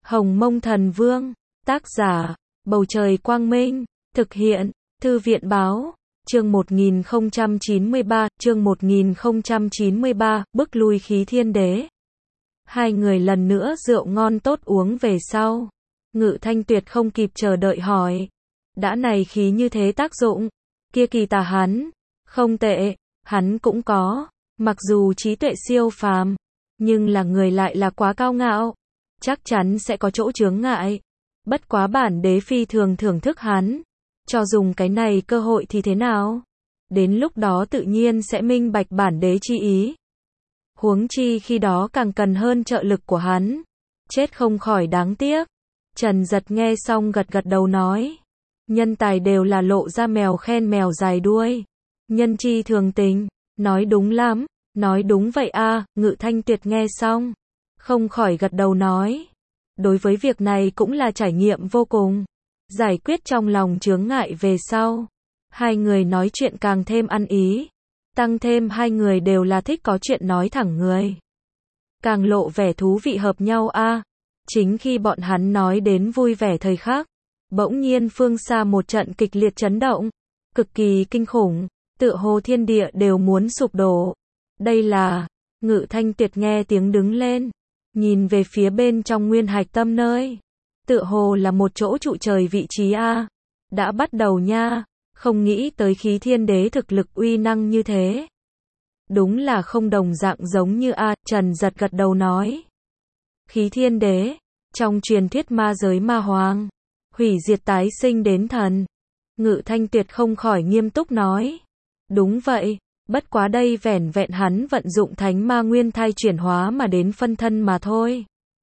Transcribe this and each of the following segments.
Hồng Mông Thần Vương, tác giả, Bầu Trời Quang Minh, thực hiện, Thư viện Báo, chương 1093, bức lui Khí Thiên Đế. Hai người lần nữa rượu ngon tốt uống về sau. Ngự Thanh Tuyệt không kịp chờ đợi hỏi. Đã này khí như thế tác dụng, kia kỳ tà hắn, không tệ, hắn cũng có, mặc dù trí tuệ siêu phàm, nhưng là người lại là quá cao ngạo, chắc chắn sẽ có chỗ chướng ngại. Bất quá bản đế phi thường thưởng thức hắn, cho dùng cái này cơ hội thì thế nào? Đến lúc đó tự nhiên sẽ minh bạch bản đế chi ý. Huống chi khi đó càng cần hơn trợ lực của hắn, chết không khỏi đáng tiếc. Trần Giật nghe xong gật gật đầu nói, nhân tài đều là lộ ra mèo khen mèo dài đuôi, nhân chi thường tình, nói đúng lắm, nói đúng vậy a. Ngự Thanh Tuyệt nghe xong, không khỏi gật đầu nói, đối với việc này cũng là trải nghiệm vô cùng, giải quyết trong lòng chướng ngại về sau. Hai người nói chuyện càng thêm ăn ý, tăng thêm hai người đều là thích có chuyện nói thẳng người, càng lộ vẻ thú vị hợp nhau a. Chính khi bọn hắn nói đến vui vẻ thời khắc, bỗng nhiên phương xa một trận kịch liệt chấn động, cực kỳ kinh khủng, tựa hồ thiên địa đều muốn sụp đổ. Đây là, Ngự Thanh Tuyệt nghe tiếng đứng lên, nhìn về phía bên trong nguyên hạch tâm nơi, tựa hồ là một chỗ trụ trời vị trí a. Đã bắt đầu nha, không nghĩ tới Khí Thiên Đế thực lực uy năng như thế. Đúng là không đồng dạng giống như a. Trần Giật gật đầu nói. Khí Thiên Đế, trong truyền thuyết ma giới ma hoàng, hủy diệt tái sinh đến thần. Ngự Thanh Tuyệt không khỏi nghiêm túc nói. Đúng vậy, bất quá đây vẻn vẹn hắn vận dụng thánh ma nguyên thai chuyển hóa mà đến phân thân mà thôi.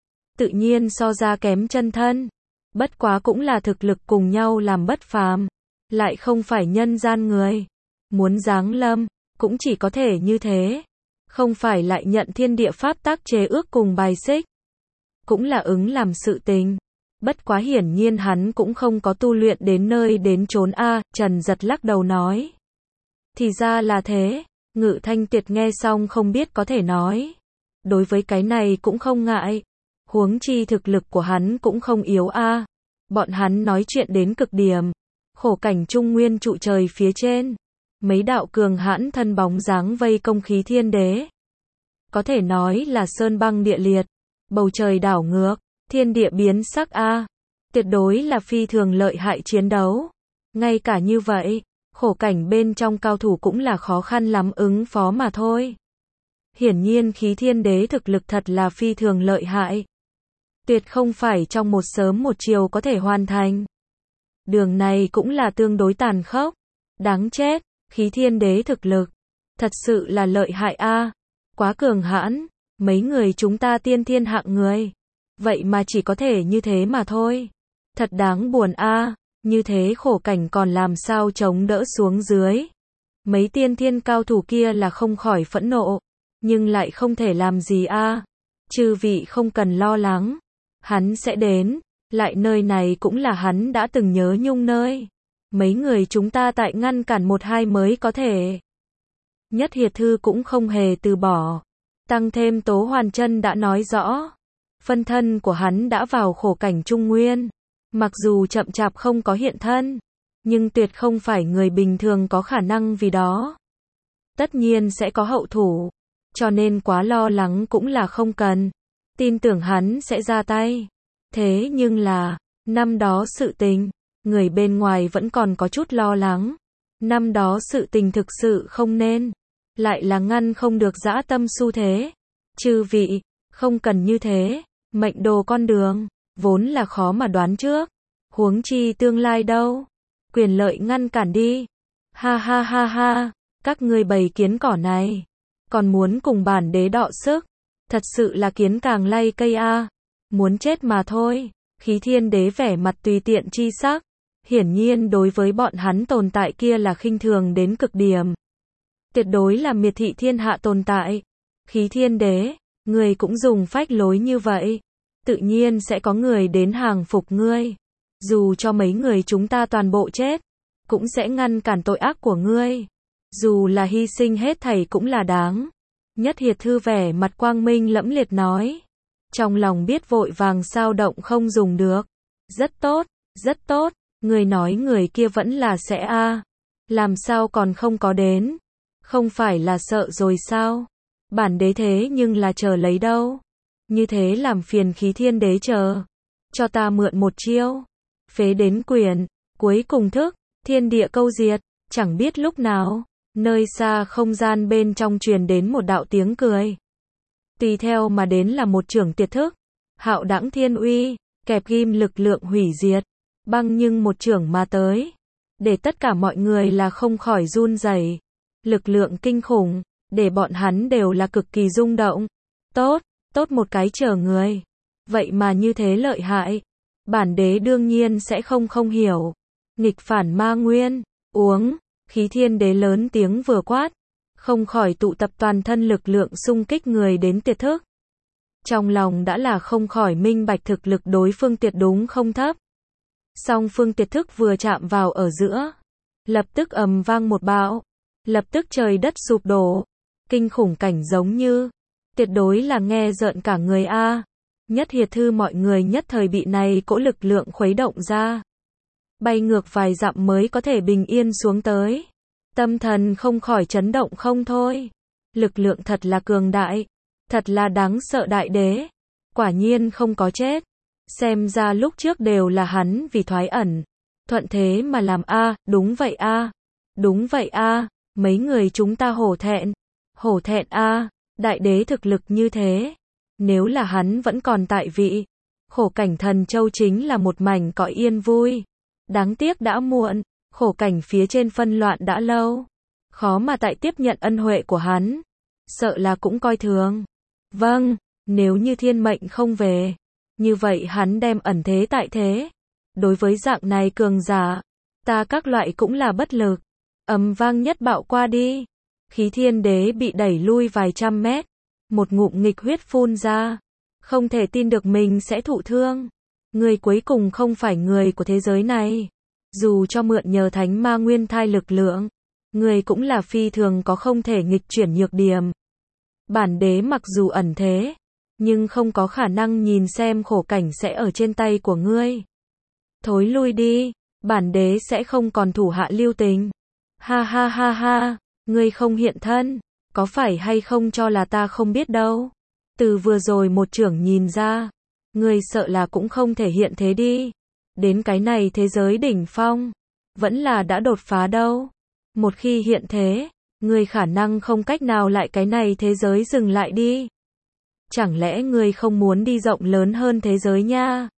Tự nhiên so ra kém chân thân. Bất quá cũng là thực lực cùng nhau làm bất phàm, lại không phải nhân gian người. Muốn giáng lâm, cũng chỉ có thể như thế. Không phải lại nhận thiên địa pháp tác chế ước cùng bài xích. Cũng là ứng làm sự tình. Bất quá hiển nhiên hắn cũng không có tu luyện đến nơi đến chốn a. Trần Giật lắc đầu nói. Thì ra là thế. Ngự Thanh Tuyệt nghe xong không biết có thể nói. Đối với cái này cũng không ngại. Huống chi thực lực của hắn cũng không yếu a. Bọn hắn nói chuyện đến cực điểm. Khổ cảnh trung nguyên trụ trời phía trên. Mấy đạo cường hãn thân bóng dáng vây công Khí Thiên Đế. Có thể nói là sơn băng địa liệt. Bầu trời đảo ngược. Thiên địa biến sắc a. Tuyệt đối là phi thường lợi hại chiến đấu. Ngay cả như vậy, khổ cảnh bên trong cao thủ cũng là khó khăn lắm ứng phó mà thôi. Hiển nhiên Khí Thiên Đế thực lực thật là phi thường lợi hại. Tuyệt không phải trong một sớm một chiều có thể hoàn thành. Đường này cũng là tương đối tàn khốc. Đáng chết, Khí Thiên Đế thực lực thật sự là lợi hại a. Quá cường hãn, mấy người chúng ta tiên thiên hạng người, vậy mà chỉ có thể như thế mà thôi. Thật đáng buồn a, như thế khổ cảnh còn làm sao chống đỡ xuống dưới. Mấy tiên thiên cao thủ kia là không khỏi phẫn nộ, nhưng lại không thể làm gì a. Chư vị không cần lo lắng, hắn sẽ đến, lại nơi này cũng là hắn đã từng nhớ nhung nơi. Mấy người chúng ta tại ngăn cản một hai mới có thể. Nhất Hiệt Thư cũng không hề từ bỏ. Tăng thêm Tố Hoàn Chân đã nói rõ. Phân thân của hắn đã vào khổ cảnh trung nguyên. Mặc dù chậm chạp không có hiện thân, nhưng tuyệt không phải người bình thường có khả năng vì đó. Tất nhiên sẽ có hậu thủ. Cho nên quá lo lắng cũng là không cần. Tin tưởng hắn sẽ ra tay. Thế nhưng là, năm đó sự tình, người bên ngoài vẫn còn có chút lo lắng. Năm đó sự tình thực sự không nên, lại là ngăn không được dã tâm xu thế. Chư vị, không cần như thế, mệnh đồ con đường, vốn là khó mà đoán trước. Huống chi tương lai đâu, quyền lợi ngăn cản đi. Ha ha ha ha, các ngươi bầy kiến cỏ này, còn muốn cùng bản đế đọ sức, thật sự là kiến càng lay cây a. Muốn chết mà thôi. Khí Thiên Đế vẻ mặt tùy tiện chi sắc, hiển nhiên đối với bọn hắn tồn tại kia là khinh thường đến cực điểm. Tuyệt đối là miệt thị thiên hạ tồn tại. Khí Thiên Đế, người cũng dùng phách lối như vậy, tự nhiên sẽ có người đến hàng phục ngươi. Dù cho mấy người chúng ta toàn bộ chết, cũng sẽ ngăn cản tội ác của ngươi. Dù là hy sinh hết thảy cũng là đáng. Nhất Hiệt Thư vẻ mặt quang minh lẫm liệt nói. Trong lòng biết vội vàng sao động không dùng được. Rất tốt, rất tốt, người nói người kia vẫn là sẽ a. Làm sao còn không có đến? Không phải là sợ rồi sao? Bản đế thế nhưng là chờ lấy đâu. Như thế làm phiền Khí Thiên Đế chờ. Cho ta mượn một chiêu. Phế đến quyền, cuối cùng thức, thiên địa câu diệt, chẳng biết lúc nào, nơi xa không gian bên trong truyền đến một đạo tiếng cười. Tùy theo mà đến là một chưởng tiệt thức, hạo đãng thiên uy, kẹp ghim lực lượng hủy diệt, băng nhưng một chưởng mà tới, để tất cả mọi người là không khỏi run rẩy. Lực lượng kinh khủng, để bọn hắn đều là cực kỳ rung động. Tốt, tốt một cái chờ người. Vậy mà như thế lợi hại. Bản đế đương nhiên sẽ không hiểu. Nghịch phản ma nguyên, uống, Khí Thiên Đế lớn tiếng vừa quát, không khỏi tụ tập toàn thân lực lượng xung kích người đến tiệt thức. Trong lòng đã là không khỏi minh bạch thực lực đối phương tuyệt đúng không thấp. Song phương tiệt thức vừa chạm vào ở giữa, lập tức ầm vang một bão, lập tức trời đất sụp đổ, kinh khủng cảnh giống như, tuyệt đối là nghe rợn cả người a. Nhất hiệt thư mọi người nhất thời bị này cỗ lực lượng khuấy động ra. Bay ngược vài dặm mới có thể bình yên xuống tới. Tâm thần không khỏi chấn động không thôi. Lực lượng thật là cường đại. Thật là đáng sợ đại đế. Quả nhiên không có chết. Xem ra lúc trước đều là hắn vì thoái ẩn. Thuận thế mà làm a, đúng vậy a. Đúng vậy a, mấy người chúng ta hổ thẹn. Hổ thẹn a, đại đế thực lực như thế. Nếu là hắn vẫn còn tại vị, khổ cảnh Thần Châu chính là một mảnh cõi yên vui. Đáng tiếc đã muộn, khổ cảnh phía trên phân loạn đã lâu. Khó mà tại tiếp nhận ân huệ của hắn. Sợ là cũng coi thường. Vâng, nếu như thiên mệnh không về, như vậy hắn đem ẩn thế tại thế. Đối với dạng này cường giả, ta các loại cũng là bất lực. Ầm vang nhất bạo qua đi. Khí Thiên Đế bị đẩy lui vài trăm mét. Một ngụm nghịch huyết phun ra. Không thể tin được mình sẽ thụ thương. Người cuối cùng không phải người của thế giới này. Dù cho mượn nhờ thánh ma nguyên thai lực lượng, người cũng là phi thường có không thể nghịch chuyển nhược điểm. Bản đế mặc dù ẩn thế, nhưng không có khả năng nhìn xem khổ cảnh sẽ ở trên tay của ngươi. Thối lui đi, bản đế sẽ không còn thủ hạ lưu tình. Ha ha ha ha, ngươi không hiện thân. Có phải hay không cho là ta không biết đâu. Từ vừa rồi một chưởng nhìn ra, người sợ là cũng không thể hiện thế đi. Đến cái này thế giới đỉnh phong, vẫn là đã đột phá đâu. Một khi hiện thế, người khả năng không cách nào lại cái này thế giới dừng lại đi. Chẳng lẽ người không muốn đi rộng lớn hơn thế giới nha?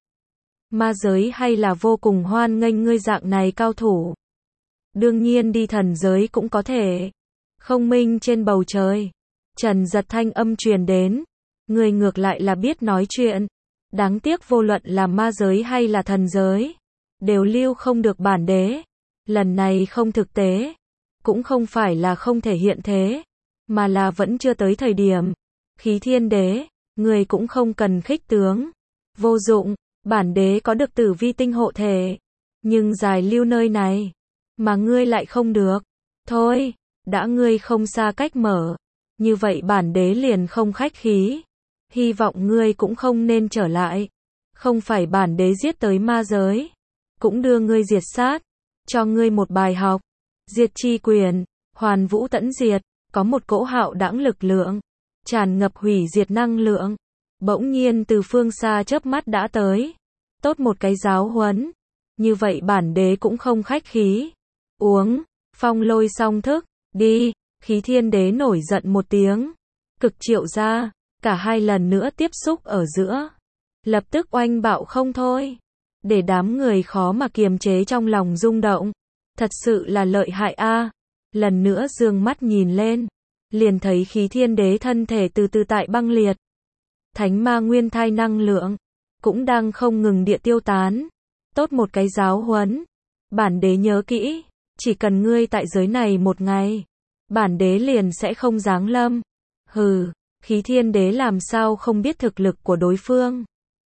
Ma giới hay là vô cùng hoan nghênh ngươi dạng này cao thủ? Đương nhiên đi thần giới cũng có thể. Không minh trên bầu trời, Trần Giật thanh âm truyền đến, người ngược lại là biết nói chuyện. Đáng tiếc vô luận là ma giới hay là thần giới, đều lưu không được bản đế. Lần này không thực tế, cũng không phải là không thể hiện thế, mà là vẫn chưa tới thời điểm. Khí Thiên Đế, người cũng không cần khích tướng. Vô dụng, bản đế có được tử vi tinh hộ thể, nhưng dài lưu nơi này, mà ngươi lại không được. Thôi, đã ngươi không xa cách mở, như vậy bản đế liền không khách khí. Hy vọng ngươi cũng không nên trở lại. Không phải bản đế giết tới ma giới, cũng đưa ngươi diệt sát, cho ngươi một bài học. Diệt chi quyền, hoàn vũ tẫn diệt, có một cỗ hạo đãng lực lượng, tràn ngập hủy diệt năng lượng, bỗng nhiên từ phương xa chớp mắt đã tới. Tốt một cái giáo huấn. Như vậy bản đế cũng không khách khí. Uống, phong lôi song thức, đi. Khí Thiên Đế nổi giận một tiếng, cực triệu ra, cả hai lần nữa tiếp xúc ở giữa, lập tức oanh bạo không thôi, để đám người khó mà kiềm chế trong lòng rung động. Thật sự là lợi hại a. Lần nữa dương mắt nhìn lên, liền thấy Khí Thiên Đế thân thể từ từ tại băng liệt. Thánh ma nguyên thai năng lượng cũng đang không ngừng địa tiêu tán. Tốt một cái giáo huấn. Bản đế nhớ kỹ, chỉ cần ngươi tại giới này một ngày, bản đế liền sẽ không giáng lâm. Hừ, Khí Thiên Đế làm sao không biết thực lực của đối phương.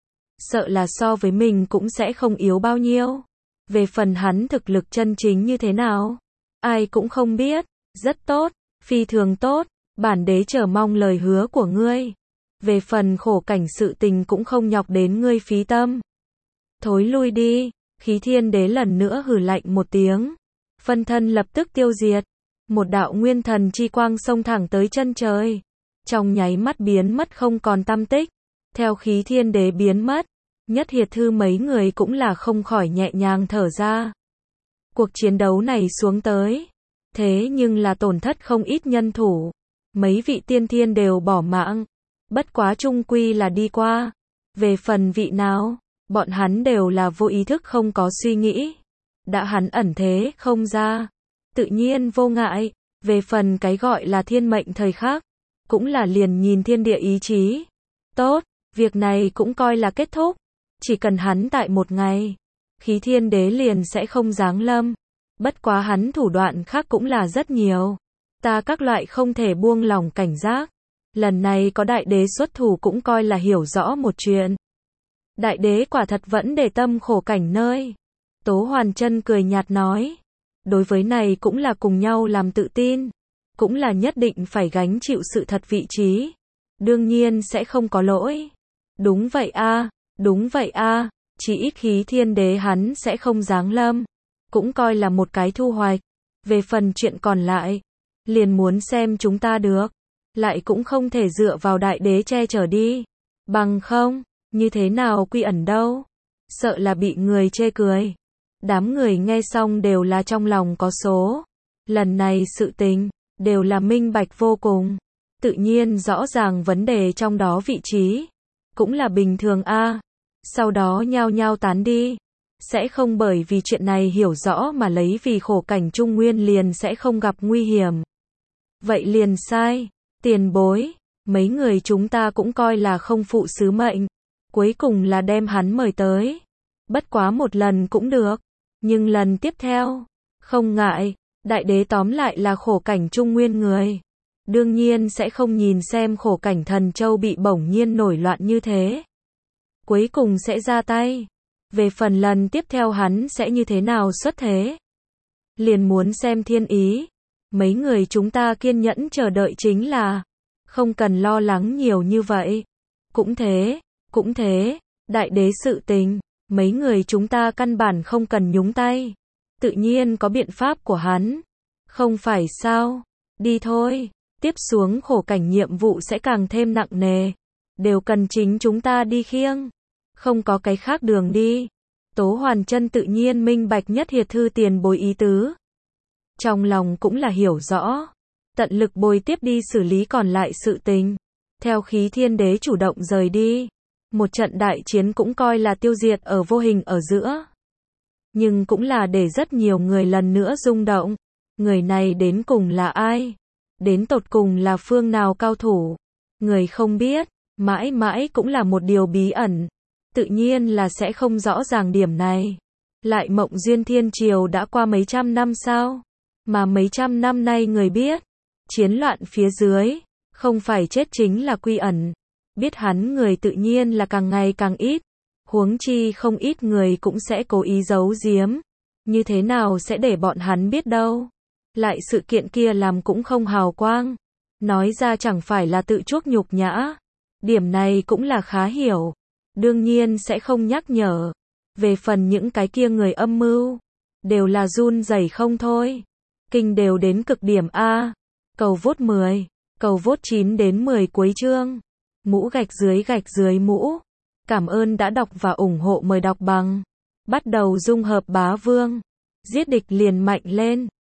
Sợ là so với mình cũng sẽ không yếu bao nhiêu. Về phần hắn thực lực chân chính như thế nào, ai cũng không biết. Rất tốt, phi thường tốt, bản đế chờ mong lời hứa của ngươi. Về phần khổ cảnh sự tình cũng không nhọc đến ngươi phí tâm. Thối lui đi, Khí Thiên Đế lần nữa hừ lạnh một tiếng. Phân thân lập tức tiêu diệt. Một đạo nguyên thần chi quang xông thẳng tới chân trời. Trong nháy mắt biến mất không còn tăm tích. Theo Khí Thiên Đế biến mất, Nhất Hiệt Thư mấy người cũng là không khỏi nhẹ nhàng thở ra. Cuộc chiến đấu này xuống tới, thế nhưng là tổn thất không ít nhân thủ. Mấy vị tiên thiên đều bỏ mạng. Bất quá chung quy là đi qua. Về phần vị nào, bọn hắn đều là vô ý thức không có suy nghĩ. Đã hắn ẩn thế không ra, tự nhiên vô ngại. Về phần cái gọi là thiên mệnh thời khắc, cũng là liền nhìn thiên địa ý chí. Tốt, việc này cũng coi là kết thúc. Chỉ cần hắn tại một ngày, Khí Thiên Đế liền sẽ không giáng lâm. Bất quá hắn thủ đoạn khác cũng là rất nhiều. Ta các loại không thể buông lỏng cảnh giác. Lần này có đại đế xuất thủ cũng coi là hiểu rõ một chuyện. Đại đế quả thật vẫn để tâm khổ cảnh nơi. Tố Hoàn Chân cười nhạt nói. Đối với này cũng là cùng nhau làm tự tin. Cũng là nhất định phải gánh chịu sự thật vị trí. Đương nhiên sẽ không có lỗi. Đúng vậy a, đúng vậy a, chỉ ít Khí Thiên Đế hắn sẽ không giáng lâm. Cũng coi là một cái thu hoạch. Về phần chuyện còn lại, liền muốn xem chúng ta được. Lại cũng không thể dựa vào đại đế che chở đi. Bằng không, như thế nào quy ẩn đâu. Sợ là bị người chê cười. Đám người nghe xong đều là trong lòng có số. Lần này sự tình, đều là minh bạch vô cùng. Tự nhiên rõ ràng vấn đề trong đó vị trí. Cũng là bình thường a. Sau đó nhao nhao tán đi. Sẽ không bởi vì chuyện này hiểu rõ mà lấy vì khổ cảnh Trung Nguyên liền sẽ không gặp nguy hiểm. Vậy liền sai. Tiền bối, mấy người chúng ta cũng coi là không phụ sứ mệnh. Cuối cùng là đem hắn mời tới. Bất quá một lần cũng được. Nhưng lần tiếp theo, không ngại, đại đế tóm lại là khổ cảnh Trung Nguyên người. Đương nhiên sẽ không nhìn xem khổ cảnh Thần Châu bị bỗng nhiên nổi loạn như thế. Cuối cùng sẽ ra tay. Về phần lần tiếp theo hắn sẽ như thế nào xuất thế. Liền muốn xem thiên ý. Mấy người chúng ta kiên nhẫn chờ đợi chính là. Không cần lo lắng nhiều như vậy. Cũng thế, đại đế sự tình. Mấy người chúng ta căn bản không cần nhúng tay. Tự nhiên có biện pháp của hắn. Không phải sao? Đi thôi. Tiếp xuống khổ cảnh nhiệm vụ sẽ càng thêm nặng nề. Đều cần chính chúng ta đi khiêng. Không có cái khác đường đi. Tố Hoàn Chân tự nhiên minh bạch Nhất Hiệt Thư tiền bối ý tứ. Trong lòng cũng là hiểu rõ. Tận lực bồi tiếp đi xử lý còn lại sự tình. Theo Khí Thiên Đế chủ động rời đi. Một trận đại chiến cũng coi là tiêu diệt ở vô hình ở giữa. Nhưng cũng là để rất nhiều người lần nữa rung động. Người này đến cùng là ai? Đến tột cùng là phương nào cao thủ? Người không biết, mãi mãi cũng là một điều bí ẩn. Tự nhiên là sẽ không rõ ràng điểm này. Lại Mộng Duyên Thiên Triều đã qua mấy trăm năm sao? Mà mấy trăm năm nay người biết. Chiến loạn phía dưới, không phải chết chính là quy ẩn. Biết hắn người tự nhiên là càng ngày càng ít. Huống chi không ít người cũng sẽ cố ý giấu giếm. Như thế nào sẽ để bọn hắn biết đâu. Lại sự kiện kia làm cũng không hào quang. Nói ra chẳng phải là tự chuốc nhục nhã. Điểm này cũng là khá hiểu. Đương nhiên sẽ không nhắc nhở. Về phần những cái kia người âm mưu, đều là run rẩy không thôi. Kinh đều đến cực điểm A. Cầu vote 10, cầu vote 9 đến 10 cuối chương. Mũ gạch dưới mũ. Cảm ơn đã đọc và ủng hộ, mời đọc bằng. Bắt đầu dung hợp bá vương. Giết địch liền mạnh lên.